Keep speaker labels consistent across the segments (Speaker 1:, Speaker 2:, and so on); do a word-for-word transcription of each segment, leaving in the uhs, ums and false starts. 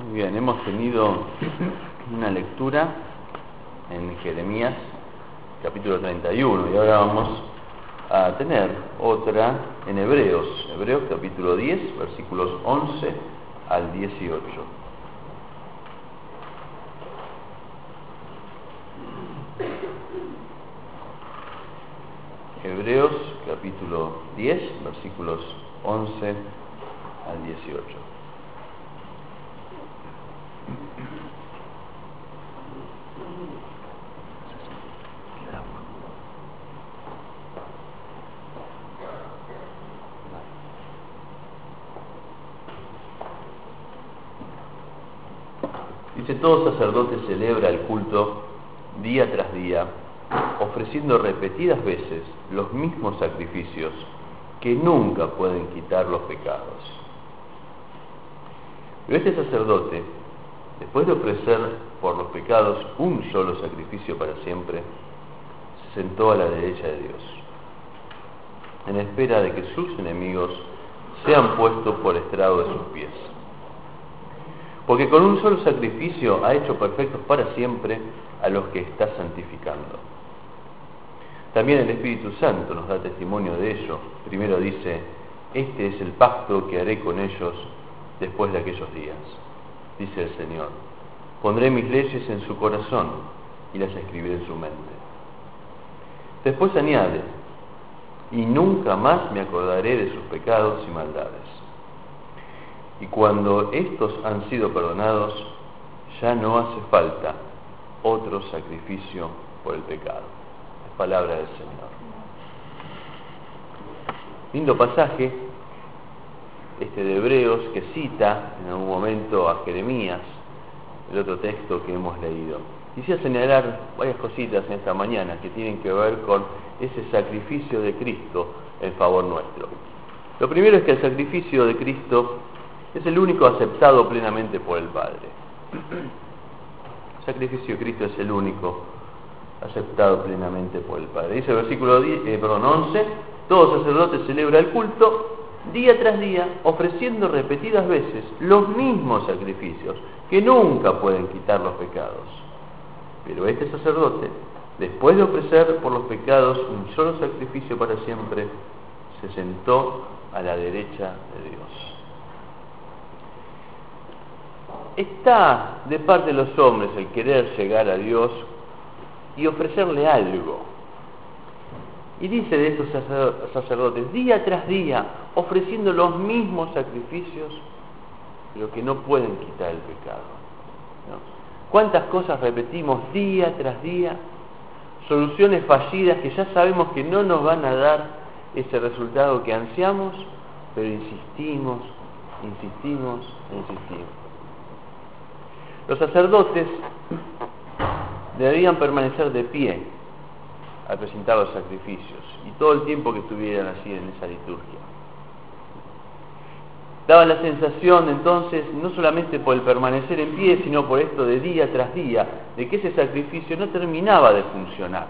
Speaker 1: Muy bien, hemos tenido una lectura en Jeremías capítulo treinta y uno y ahora vamos a tener otra en Hebreos, Hebreos capítulo diez, versículos once al dieciocho. Hebreos capítulo diez, versículos once al dieciocho. Dice: todo sacerdote celebra el culto día tras día, ofreciendo repetidas veces los mismos sacrificios que nunca pueden quitar los pecados. Pero este sacerdote, después de ofrecer por los pecados un solo sacrificio para siempre, se sentó a la derecha de Dios, en espera de que sus enemigos sean puestos por estrado de sus pies. Porque con un solo sacrificio ha hecho perfectos para siempre a los que está santificando. También el Espíritu Santo nos da testimonio de ello. Primero dice: este es el pacto que haré con ellos después de aquellos días, dice el Señor. Pondré mis leyes en su corazón y las escribiré en su mente. Después añade: y nunca más me acordaré de sus pecados y maldades. Y cuando estos han sido perdonados, ya no hace falta otro sacrificio por el pecado. Es palabra del Señor. Lindo pasaje este de Hebreos, que cita en algún momento a Jeremías, el otro texto que hemos leído. Quisiera señalar varias cositas en esta mañana que tienen que ver con ese sacrificio de Cristo en favor nuestro. Lo primero es que el sacrificio de Cristo es el único aceptado plenamente por el Padre. El sacrificio de Cristo es el único aceptado plenamente por el Padre. Dice el versículo diez, eh, perdón, once: todo sacerdote celebra el culto día tras día, ofreciendo repetidas veces los mismos sacrificios que nunca pueden quitar los pecados. Pero este sacerdote, después de ofrecer por los pecados un solo sacrificio para siempre, se sentó a la derecha de Dios. Está de parte de los hombres el querer llegar a Dios y ofrecerle algo. Y dice de estos sacerdotes, día tras día, ofreciendo los mismos sacrificios, pero que no pueden quitar el pecado, ¿no? ¿Cuántas cosas repetimos día tras día? Soluciones fallidas que ya sabemos que no nos van a dar ese resultado que ansiamos, pero insistimos, insistimos, insistimos. Los sacerdotes debían permanecer de pie al presentar los sacrificios y todo el tiempo que estuvieran así en esa liturgia. Daba la sensación entonces, no solamente por el permanecer en pie, sino por esto de día tras día, de que ese sacrificio no terminaba de funcionar.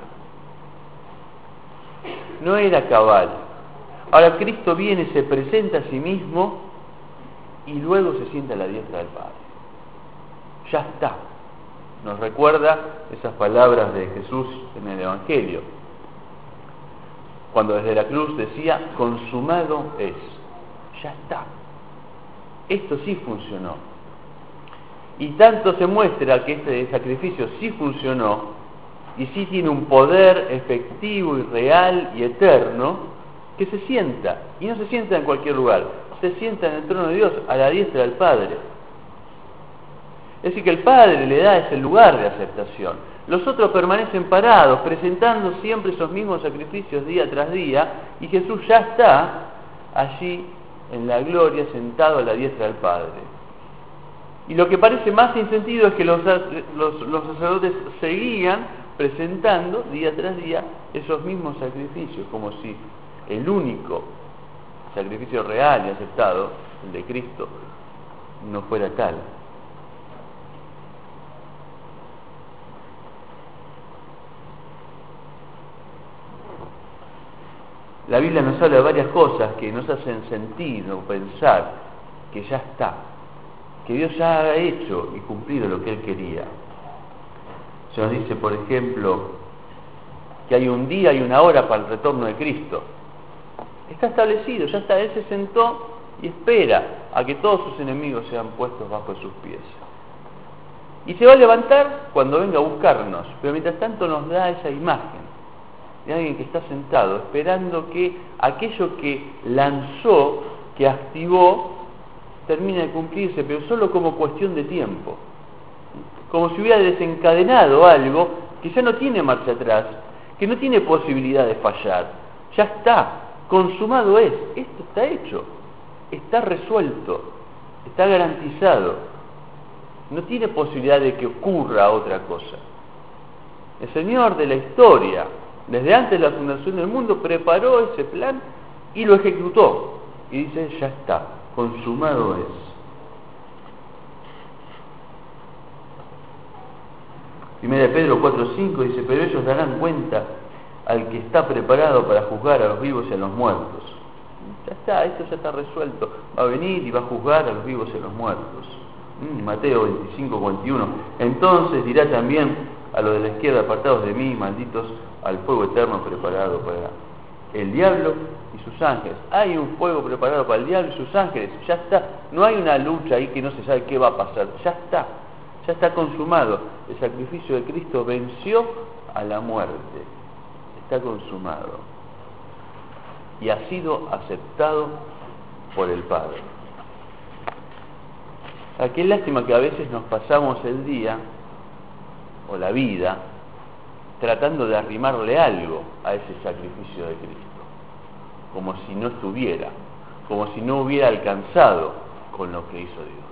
Speaker 1: No era cabal. Ahora Cristo viene, se presenta a sí mismo y luego se sienta a la diestra del Padre. Ya está. Nos recuerda esas palabras de Jesús en el Evangelio, cuando desde la cruz decía: consumado es. Ya está. Esto sí funcionó. Y tanto se muestra que este sacrificio sí funcionó y sí tiene un poder efectivo y real y eterno, que se sienta. Y no se sienta en cualquier lugar. Se sienta en el trono de Dios, a la diestra del Padre. Es decir, que el Padre le da ese lugar de aceptación. Los otros permanecen parados, presentando siempre esos mismos sacrificios día tras día, y Jesús ya está allí en la gloria, sentado a la diestra del Padre. Y lo que parece más sin sentido es que los, los, los sacerdotes seguían presentando día tras día esos mismos sacrificios, como si el único sacrificio real y aceptado, el de Cristo, no fuera tal. La Biblia nos habla de varias cosas que nos hacen sentir o pensar que ya está, que Dios ya ha hecho y cumplido lo que Él quería. Se nos dice, por ejemplo, que hay un día y una hora para el retorno de Cristo. Está establecido, ya está, Él se sentó y espera a que todos sus enemigos sean puestos bajo sus pies. Y se va a levantar cuando venga a buscarnos, pero mientras tanto nos da esa imagen de alguien que está sentado, esperando que aquello que lanzó, que activó, termine de cumplirse, pero solo como cuestión de tiempo. Como si hubiera desencadenado algo que ya no tiene marcha atrás, que no tiene posibilidad de fallar. Ya está, consumado es, esto está hecho, está resuelto, está garantizado. No tiene posibilidad de que ocurra otra cosa. El Señor de la historia, desde antes de la fundación del mundo, preparó ese plan y lo ejecutó. Y dice, ya está, consumado es. Primera de Pedro cuatro cinco dice, pero ellos darán cuenta al que está preparado para juzgar a los vivos y a los muertos. Ya está, esto ya está resuelto. Va a venir y va a juzgar a los vivos y a los muertos. Mm, Mateo veinticinco cuarenta y uno. Entonces dirá también a los de la izquierda, apartados de mí, malditos, al fuego eterno preparado para el diablo y sus ángeles. Hay un fuego preparado para el diablo y sus ángeles. Ya está. No hay una lucha ahí que no se sabe qué va a pasar. Ya está. Ya está consumado. El sacrificio de Cristo venció a la muerte. Está consumado. Y ha sido aceptado por el Padre. O sea, qué lástima que a veces nos pasamos el día o la vida tratando de arrimarle algo a ese sacrificio de Cristo, como si no estuviera, como si no hubiera alcanzado con lo que hizo Dios.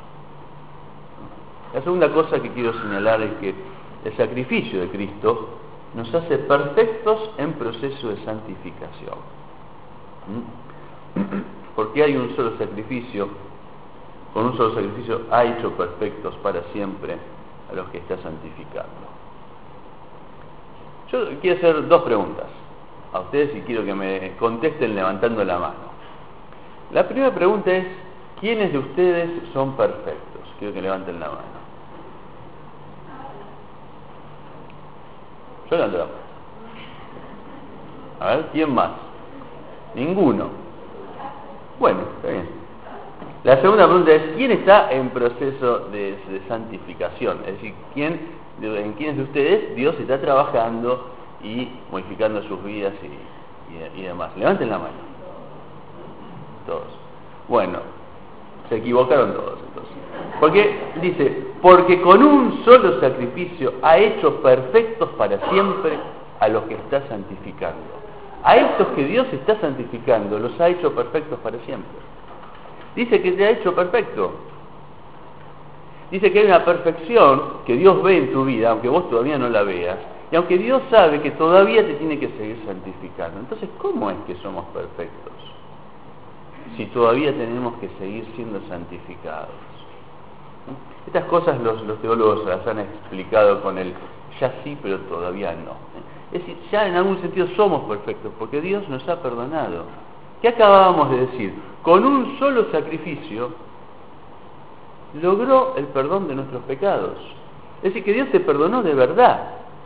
Speaker 1: La segunda cosa que quiero señalar es que el sacrificio de Cristo nos hace perfectos en proceso de santificación. ¿Mm? Porque hay un solo sacrificio, con un solo sacrificio ha hecho perfectos para siempre a los que está santificando. Yo quiero hacer dos preguntas a ustedes y quiero que me contesten levantando la mano. La primera pregunta es, ¿quiénes de ustedes son perfectos? Quiero que levanten la mano. Yo levanto la mano. A ver, ¿quién más? Ninguno. Bueno, está bien. La segunda pregunta es, ¿quién está en proceso de, de santificación? Es decir, ¿quién, en quiénes de ustedes Dios está trabajando y modificando sus vidas y, y, y demás? Levanten la mano. Todos. Bueno, se equivocaron todos entonces. Porque dice, porque con un solo sacrificio ha hecho perfectos para siempre a los que está santificando. A estos que Dios está santificando los ha hecho perfectos para siempre. Dice que te ha hecho perfecto. Dice que hay una perfección que Dios ve en tu vida, aunque vos todavía no la veas, y aunque Dios sabe que todavía te tiene que seguir santificando. Entonces, ¿cómo es que somos perfectos? Si todavía tenemos que seguir siendo santificados. Estas cosas los, los teólogos las han explicado con el ya sí, pero todavía no. Es decir, ya en algún sentido somos perfectos, porque Dios nos ha perdonado. ¿Qué acabábamos de decir? Con un solo sacrificio logró el perdón de nuestros pecados. Es decir, que Dios te perdonó de verdad.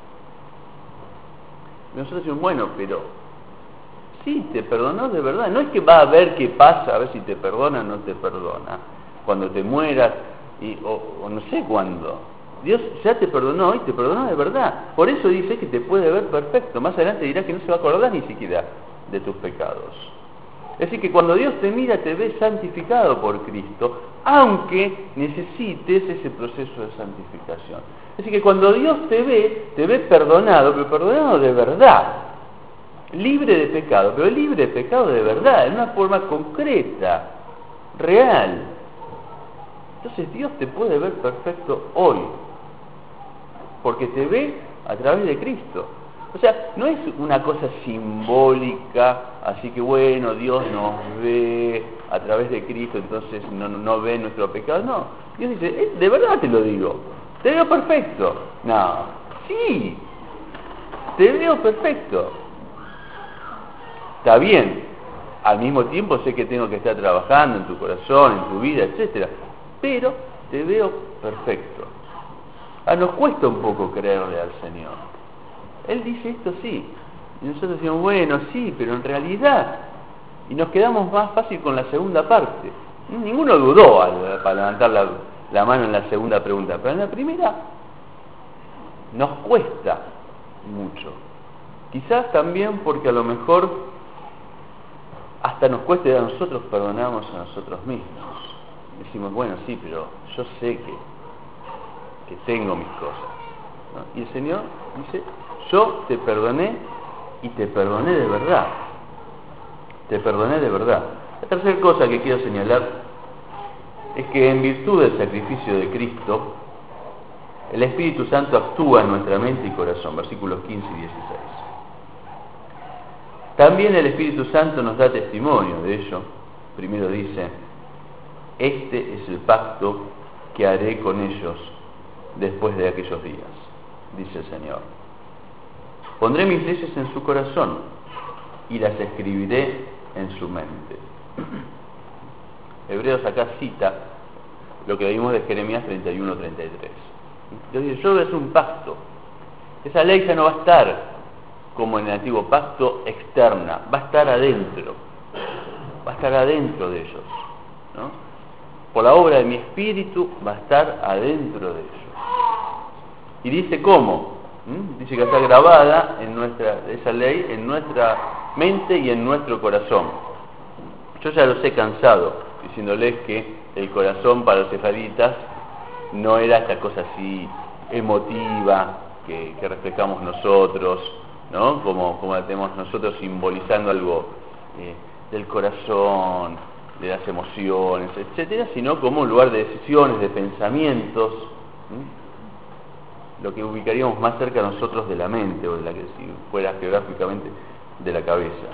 Speaker 1: Y nosotros decimos, bueno, pero sí, te perdonó de verdad. No es que va a ver qué pasa, a ver si te perdona o no te perdona, cuando te mueras, y, o, o no sé cuándo. Dios ya te perdonó y te perdonó de verdad. Por eso dice que te puede ver perfecto. Más adelante dirá que no se va a acordar ni siquiera de tus pecados. Es decir, que cuando Dios te mira, te ve santificado por Cristo, aunque necesites ese proceso de santificación. Es decir, que cuando Dios te ve, te ve perdonado, pero perdonado de verdad. Libre de pecado, pero libre de pecado de verdad, en una forma concreta, real. Entonces Dios te puede ver perfecto hoy, porque te ve a través de Cristo. O sea, no es una cosa simbólica, así que bueno, Dios nos ve a través de Cristo, entonces no, no ve nuestro pecado. No, Dios dice, eh, de verdad te lo digo, te veo perfecto. No, sí, te veo perfecto. Está bien, al mismo tiempo sé que tengo que estar trabajando en tu corazón, en tu vida, etcétera. pero te veo perfecto. Ah, nos cuesta un poco creerle al Señor. Él dice esto sí, y nosotros decimos, bueno, sí, pero en realidad, y nos quedamos más fácil con la segunda parte. Ninguno dudó al, para levantar la, la mano en la segunda pregunta, pero en la primera nos cuesta mucho. Quizás también porque a lo mejor hasta nos cueste a nosotros perdonarnos a nosotros mismos. Decimos, bueno, sí, pero yo sé que, que tengo mis cosas, ¿no? Y el Señor dice, yo te perdoné y te perdoné de verdad. Te perdoné de verdad. La tercera cosa que quiero señalar es que en virtud del sacrificio de Cristo, el Espíritu Santo actúa en nuestra mente y corazón, versículos quince y dieciséis. También el Espíritu Santo nos da testimonio de ello. Primero dice, este es el pacto que haré con ellos después de aquellos días, dice el Señor. Pondré mis leyes en su corazón y las escribiré en su mente. Hebreos acá cita lo que vimos de Jeremías treinta y uno treinta y tres. Entonces, yo es un pacto. Esa ley ya no va a estar como en el antiguo pacto externa, va a estar adentro, va a estar adentro de ellos, ¿no? Por la obra de mi espíritu va a estar adentro de ellos. Y dice cómo, ¿Mm? dice que está grabada en nuestra, esa ley en nuestra mente y en nuestro corazón. Yo ya los he cansado diciéndoles que el corazón para los israelitas no era esta cosa así emotiva que, que reflejamos nosotros, ¿no? Como, como la tenemos nosotros simbolizando algo eh, del corazón, de las emociones, etcétera, sino como un lugar de decisiones, de pensamientos, ¿sí? Lo que ubicaríamos más cerca a nosotros de la mente, o de la que si fuera geográficamente de la cabeza.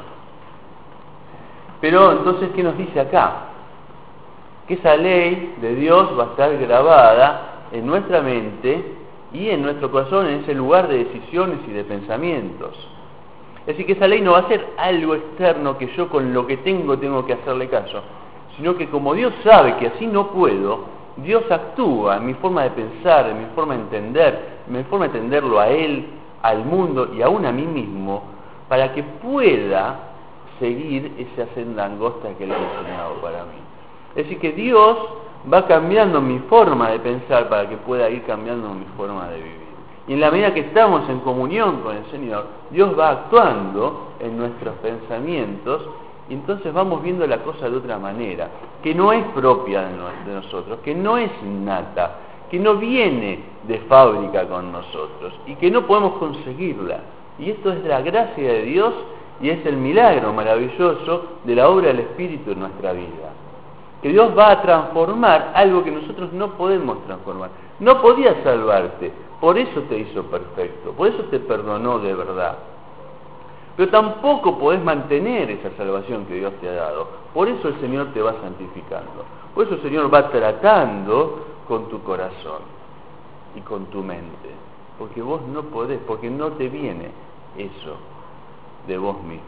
Speaker 1: Pero entonces, ¿qué nos dice acá? Que esa ley de Dios va a estar grabada en nuestra mente y en nuestro corazón, en ese lugar de decisiones y de pensamientos. Es decir, que esa ley no va a ser algo externo que yo con lo que tengo tengo que hacerle caso, sino que como Dios sabe que así no puedo, Dios actúa en mi forma de pensar, en mi forma de entender, en mi forma de entenderlo a Él, al mundo y aún a mí mismo, para que pueda seguir esa senda angosta que Él ha diseñado para mí. Es decir, que Dios va cambiando mi forma de pensar para que pueda ir cambiando mi forma de vivir. Y en la medida que estamos en comunión con el Señor, Dios va actuando en nuestros pensamientos y entonces vamos viendo la cosa de otra manera, que no es propia de, no, de nosotros, que no es innata, que no viene de fábrica con nosotros y que no podemos conseguirla. Y esto es la gracia de Dios y es el milagro maravilloso de la obra del Espíritu en nuestra vida. Que Dios va a transformar algo que nosotros no podemos transformar. No podías salvarte, por eso te hizo perfecto, por eso te perdonó de verdad. Pero tampoco podés mantener esa salvación que Dios te ha dado. Por eso el Señor te va santificando. Por eso el Señor va tratando con tu corazón y con tu mente. Porque vos no podés, porque no te viene eso de vos mismo.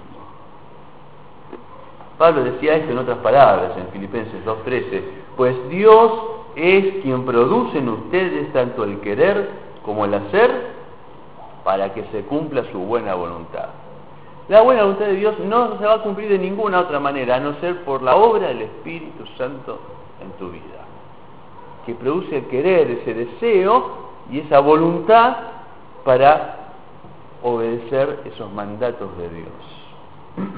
Speaker 1: Pablo decía esto en otras palabras, en Filipenses dos trece, pues Dios es quien produce en ustedes tanto el querer como el hacer para que se cumpla su buena voluntad. La buena voluntad de Dios no se va a cumplir de ninguna otra manera, a no ser por la obra del Espíritu Santo en tu vida, que produce el querer, ese deseo y esa voluntad para obedecer esos mandatos de Dios.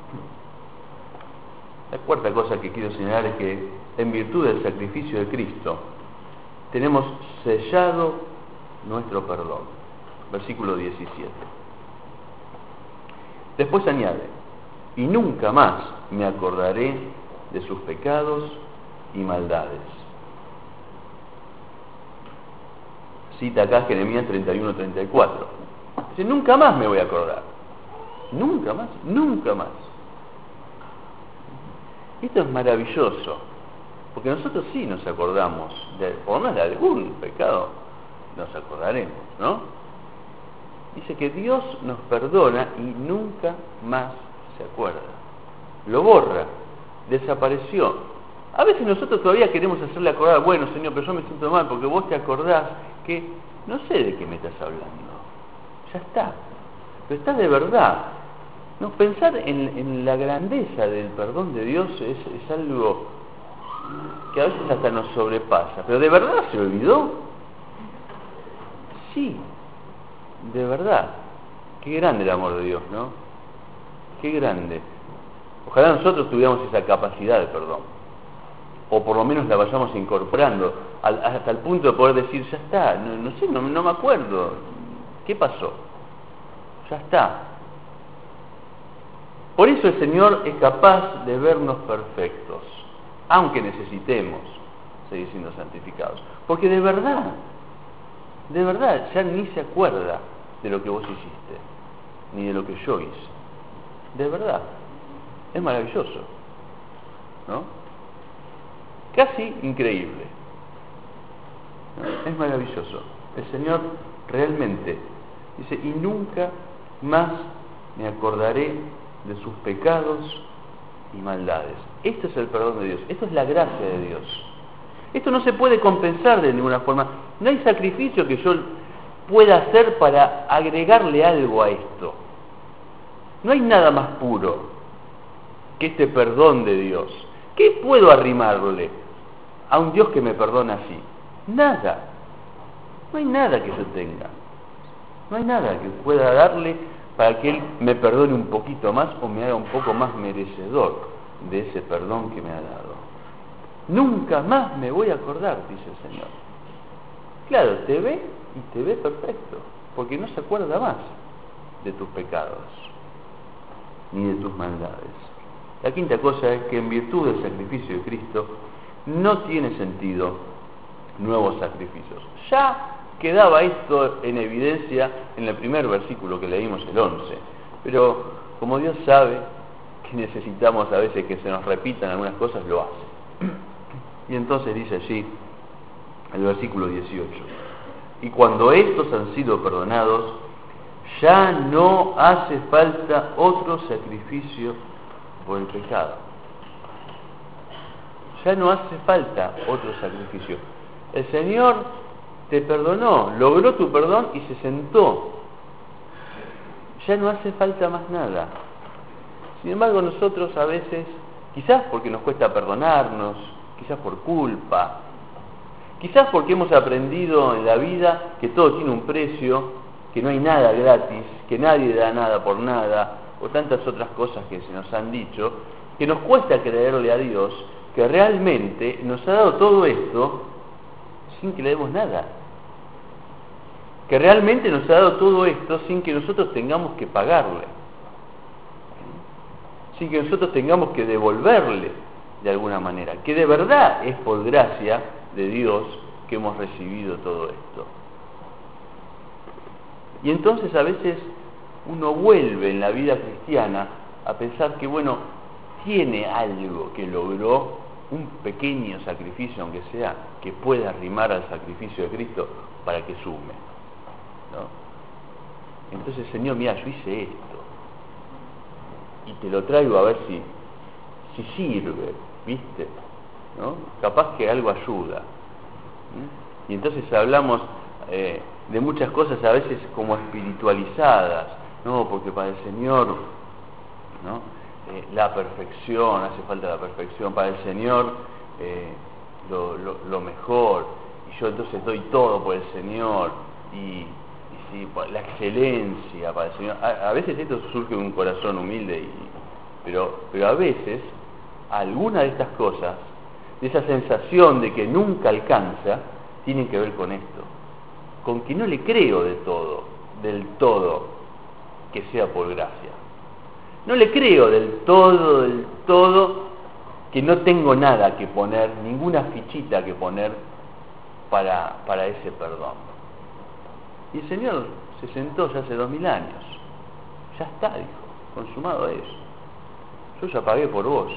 Speaker 1: La cuarta cosa que quiero señalar es que en virtud del sacrificio de Cristo tenemos sellado nuestro perdón. Versículo diecisiete. Después añade, y nunca más me acordaré de sus pecados y maldades. Cita acá Jeremías treinta y uno treinta y cuatro. Dice, nunca más me voy a acordar. Nunca más, nunca más. Esto es maravilloso, porque nosotros sí nos acordamos, de, por lo menos de algún pecado, nos acordaremos, ¿no? Dice que Dios nos perdona y nunca más se acuerda. Lo borra, desapareció. A veces nosotros todavía queremos hacerle acordar, bueno, Señor, pero yo me siento mal porque vos te acordás que no sé de qué me estás hablando. Ya está. Pero está de verdad. No, pensar en, en la grandeza del perdón de Dios es, es algo que a veces hasta nos sobrepasa. Pero ¿de verdad se olvidó? Sí, de verdad. Qué grande el amor de Dios, ¿no? Qué grande. Ojalá nosotros tuviéramos esa capacidad de perdón. O por lo menos la vayamos incorporando al, hasta el punto de poder decir, ya está, no, no sé, no, no me acuerdo. ¿Qué pasó? Ya está. Por eso el Señor es capaz de vernos perfectos, aunque necesitemos seguir siendo santificados. Porque de verdad, de verdad, ya ni se acuerda de lo que vos hiciste, ni de lo que yo hice. De verdad. Es maravilloso, ¿no? Casi increíble, ¿no? Es maravilloso. El Señor realmente dice, y nunca más me acordaré de sus pecados y maldades. Esto es el perdón de Dios, esto es la gracia de Dios. Esto no se puede compensar de ninguna forma. No hay sacrificio que yo pueda hacer para agregarle algo a esto. No hay nada más puro que este perdón de Dios. ¿Qué puedo arrimarle a un Dios que me perdona así? Nada. No hay nada que yo tenga. No hay nada que pueda darle para que Él me perdone un poquito más o me haga un poco más merecedor de ese perdón que me ha dado. Nunca más me voy a acordar, dice el Señor. Claro, te ve y te ve perfecto, porque no se acuerda más de tus pecados ni de tus maldades. La quinta cosa es que en virtud del sacrificio de Cristo no tiene sentido nuevos sacrificios. Ya quedaba esto en evidencia en el primer versículo que leímos, el once. Pero como Dios sabe que necesitamos a veces que se nos repitan algunas cosas, lo hace. Y entonces dice allí, el versículo dieciocho, y cuando estos han sido perdonados, ya no hace falta otro sacrificio por el pecado. Ya no hace falta otro sacrificio. El Señor te perdonó, logró tu perdón y se sentó. Ya no hace falta más nada. Sin embargo, nosotros a veces, quizás porque nos cuesta perdonarnos, quizás por culpa, quizás porque hemos aprendido en la vida que todo tiene un precio, que no hay nada gratis, que nadie da nada por nada, o tantas otras cosas que se nos han dicho, que nos cuesta creerle a Dios que realmente nos ha dado todo esto sin que le demos nada. Que realmente nos ha dado todo esto sin que nosotros tengamos que pagarle. Sin que nosotros tengamos que devolverle de alguna manera. Que de verdad es por gracia de Dios que hemos recibido todo esto. Y entonces a veces uno vuelve en la vida cristiana a pensar que, bueno, tiene algo que logró, un pequeño sacrificio, aunque sea, que pueda arrimar al sacrificio de Cristo para que sume, ¿no? Entonces, Señor, mira, yo hice esto y te lo traigo a ver si, si sirve, ¿viste? ¿No? Capaz que algo ayuda. ¿Mm? Y entonces hablamos eh, de muchas cosas a veces como espiritualizadas, ¿no? Porque para el Señor, ¿no? Eh, la perfección, hace falta la perfección para el Señor, eh, lo, lo, lo mejor, y yo entonces doy todo por el Señor, y, y sí, la excelencia para el Señor. A, a veces esto surge de un corazón humilde, y, pero, pero a veces alguna de estas cosas, de esa sensación de que nunca alcanza, tienen que ver con esto, con que no le creo de todo, del todo, que sea por gracia. No le creo del todo, del todo, que no tengo nada que poner, ninguna fichita que poner para, para ese perdón. Y el Señor se sentó ya hace dos mil años. Ya está, dijo, consumado es. Yo ya pagué por vos.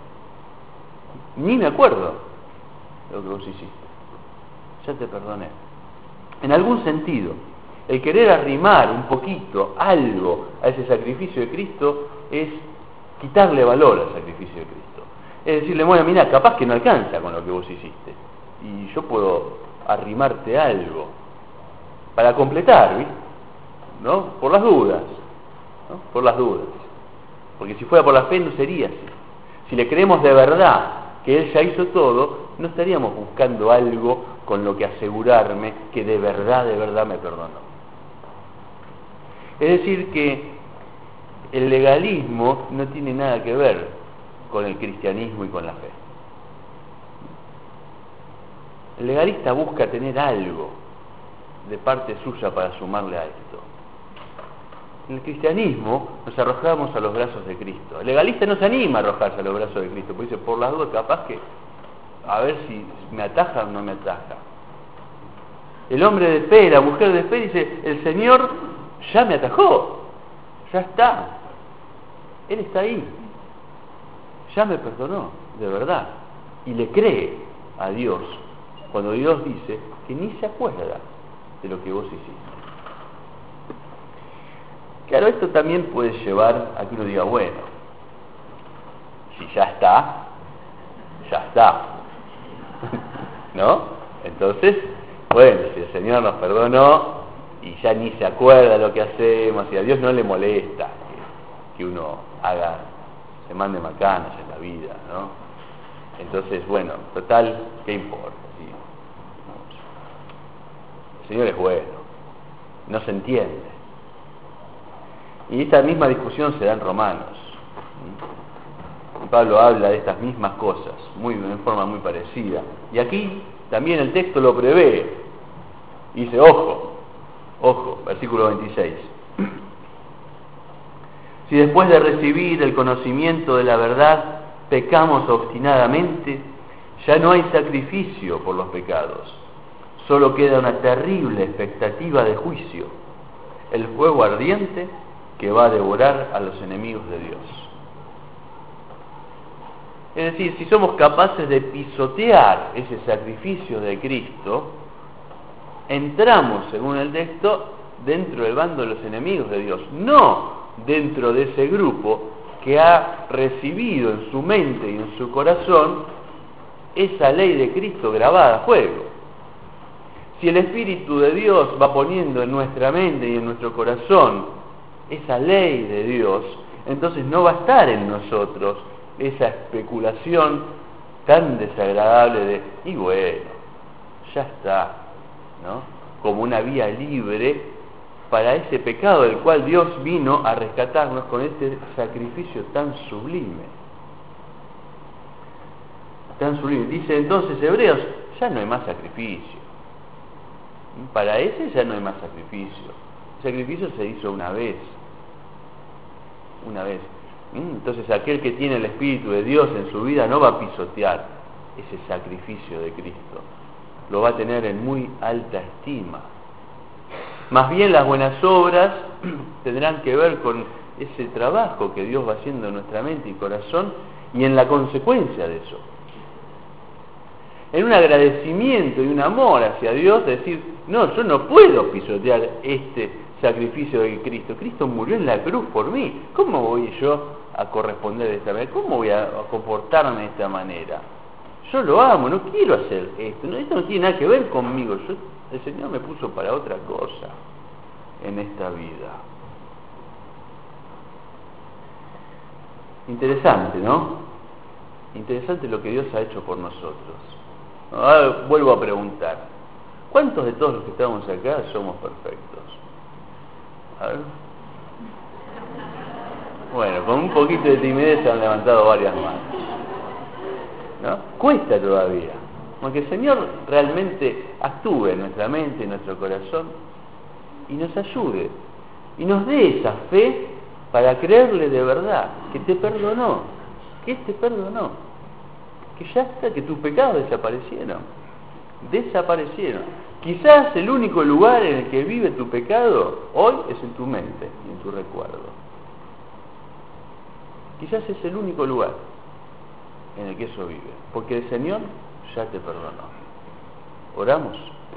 Speaker 1: Ni me acuerdo de lo que vos hiciste. Ya te perdoné. En algún sentido, el querer arrimar un poquito, algo, a ese sacrificio de Cristo es quitarle valor al sacrificio de Cristo. Es decirle, bueno, mira, capaz que no alcanza con lo que vos hiciste. Y yo puedo arrimarte algo para completar, ¿viste? ¿No? Por las dudas, ¿no? Por las dudas. Porque si fuera por la fe no sería así. Si le creemos de verdad que Él ya hizo todo, no estaríamos buscando algo con lo que asegurarme que de verdad, de verdad me perdonó. Es decir que el legalismo no tiene nada que ver con el cristianismo y con la fe. El legalista busca tener algo de parte suya para sumarle a esto. En el cristianismo nos arrojamos a los brazos de Cristo. El legalista no se anima a arrojarse a los brazos de Cristo, porque dice, por las dudas, capaz que, a ver si me ataja o no me ataja. El hombre de fe, la mujer de fe, dice, el Señor ya me atajó, ya está. Él está ahí, ya me perdonó, de verdad. Y le cree a Dios cuando Dios dice que ni se acuerda de lo que vos hiciste. Claro, esto también puede llevar a que uno diga, bueno, si ya está, ya está. ¿No? Entonces, bueno, si el Señor nos perdonó y ya ni se acuerda de lo que hacemos, y a Dios no le molesta que, que uno haga, se mande macanas en la vida, ¿no? Entonces, bueno, total, ¿qué importa? ¿Sí? El Señor es bueno, no se entiende. Y esta misma discusión se da en Romanos. Y Pablo habla de estas mismas cosas, muy, en forma muy parecida. Y aquí también el texto lo prevé. Y dice, ojo, ojo, versículo veintiséis. Si después de recibir el conocimiento de la verdad pecamos obstinadamente, ya no hay sacrificio por los pecados. Solo queda una terrible expectativa de juicio, el fuego ardiente que va a devorar a los enemigos de Dios. Es decir, si somos capaces de pisotear ese sacrificio de Cristo, entramos, según el texto, dentro del bando de los enemigos de Dios, no dentro de ese grupo que ha recibido en su mente y en su corazón esa ley de Cristo grabada a fuego. Si el Espíritu de Dios va poniendo en nuestra mente y en nuestro corazón esa ley de Dios, entonces no va a estar en nosotros esa especulación tan desagradable de, y bueno, ya está, ¿no? Como una vía libre para ese pecado del cual Dios vino a rescatarnos con este sacrificio tan sublime. Tan sublime. Dice entonces Hebreos, ya no hay más sacrificio. Para ese ya no hay más sacrificio. El sacrificio se hizo una vez. Una vez. Entonces aquel que tiene el Espíritu de Dios en su vida no va a pisotear ese sacrificio de Cristo. Lo va a tener en muy alta estima. Más bien las buenas obras tendrán que ver con ese trabajo que Dios va haciendo en nuestra mente y corazón y en la consecuencia de eso. En un agradecimiento y un amor hacia Dios, decir, no, yo no puedo pisotear este sacrificio de Cristo. Cristo murió en la cruz por mí. ¿Cómo voy yo a corresponder de esta manera? ¿Cómo voy a comportarme de esta manera? Yo lo amo, no quiero hacer esto. No, esto no tiene nada que ver conmigo. Yo, el Señor me puso para otra cosa en esta vida. Interesante, ¿no? Interesante lo que Dios ha hecho por nosotros. Ahora vuelvo a preguntar, ¿cuántos de todos los que estamos acá somos perfectos? A ver. Bueno, con un poquito de timidez se han levantado varias manos, ¿no? Cuesta todavía, porque el Señor realmente actúe en nuestra mente, en nuestro corazón, y nos ayude, y nos dé esa fe para creerle de verdad, que te perdonó, que Él te perdonó, que ya está, que tus pecados desaparecieron, desaparecieron. Quizás el único lugar en el que vive tu pecado hoy es en tu mente y en tu recuerdo. Quizás es el único lugar en el que eso vive, porque el Señor ya te perdonó. Oramos.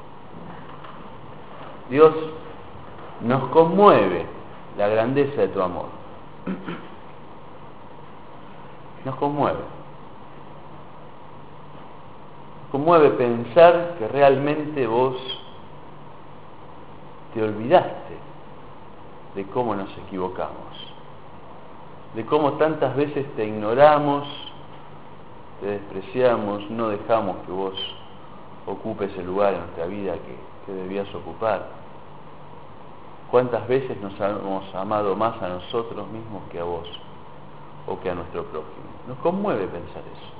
Speaker 1: Dios, nos conmueve la grandeza de tu amor. Nos conmueve. conmueve pensar que realmente vos te olvidaste de cómo nos equivocamos, de cómo tantas veces te ignoramos, te despreciamos, no dejamos que vos ocupes el lugar en nuestra vida que, que debías ocupar. ¿Cuántas veces nos hemos amado más a nosotros mismos que a vos o que a nuestro prójimo? Nos conmueve pensar eso,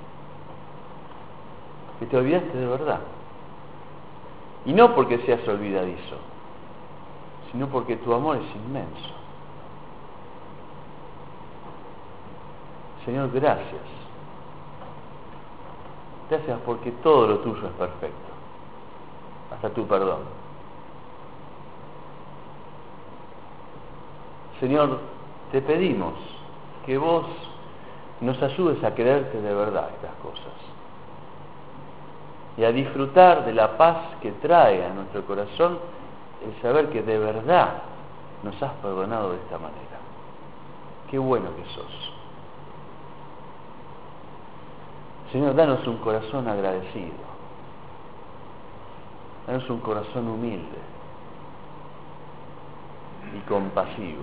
Speaker 1: que te olvidaste de verdad. Y no porque seas olvidadizo, sino porque tu amor es inmenso. Señor, gracias. Gracias porque todo lo tuyo es perfecto, hasta tu perdón. Señor, te pedimos que vos nos ayudes a creerte de verdad estas cosas y a disfrutar de la paz que trae a nuestro corazón el saber que de verdad nos has perdonado de esta manera. Qué bueno que sos. Señor, danos un corazón agradecido, danos un corazón humilde y compasivo.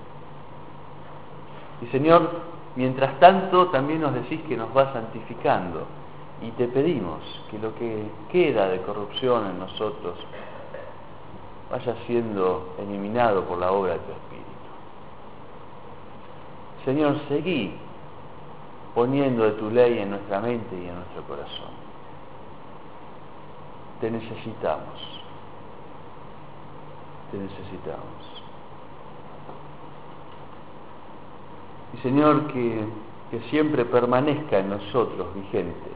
Speaker 1: Y Señor, mientras tanto también nos decís que nos vas santificando y te pedimos que lo que queda de corrupción en nosotros vaya siendo eliminado por la obra de tu Espíritu. Señor, seguí poniendo de tu ley en nuestra mente y en nuestro corazón. Te necesitamos. Te necesitamos. Y Señor, que, que siempre permanezca en nosotros vigente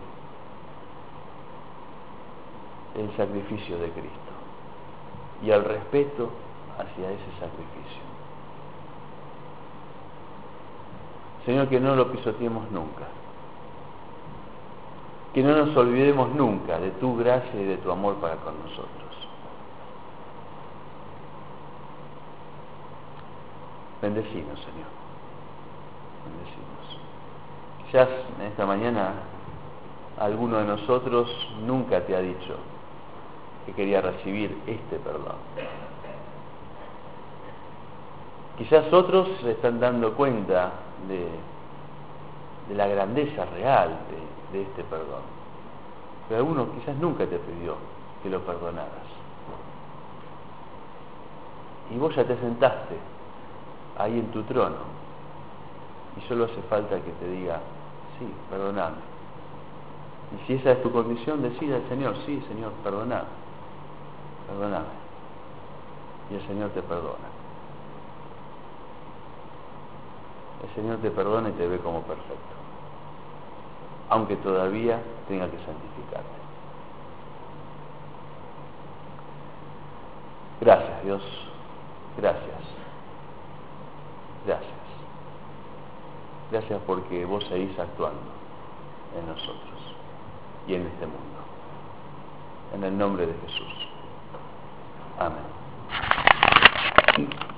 Speaker 1: el sacrificio de Cristo y el respeto hacia ese sacrificio. Señor, que no lo pisoteemos nunca, que no nos olvidemos nunca de tu gracia y de tu amor para con nosotros. Bendecinos, Señor, bendecinos. Quizás en esta mañana alguno de nosotros nunca te ha dicho que quería recibir este perdón. Quizás otros se están dando cuenta de, de la grandeza real de, de este perdón. Pero alguno quizás nunca te pidió que lo perdonaras. Y vos ya te sentaste ahí en tu trono y solo hace falta que te diga, sí, perdoname. Y si esa es tu condición, decide al Señor, sí, Señor, perdoname, perdoname. Y el Señor te perdona. El Señor te perdona y te ve como perfecto, aunque todavía tenga que santificarte. Gracias, Dios. Gracias. Gracias. Gracias porque vos seguís actuando en nosotros y en este mundo. En el nombre de Jesús. Amén.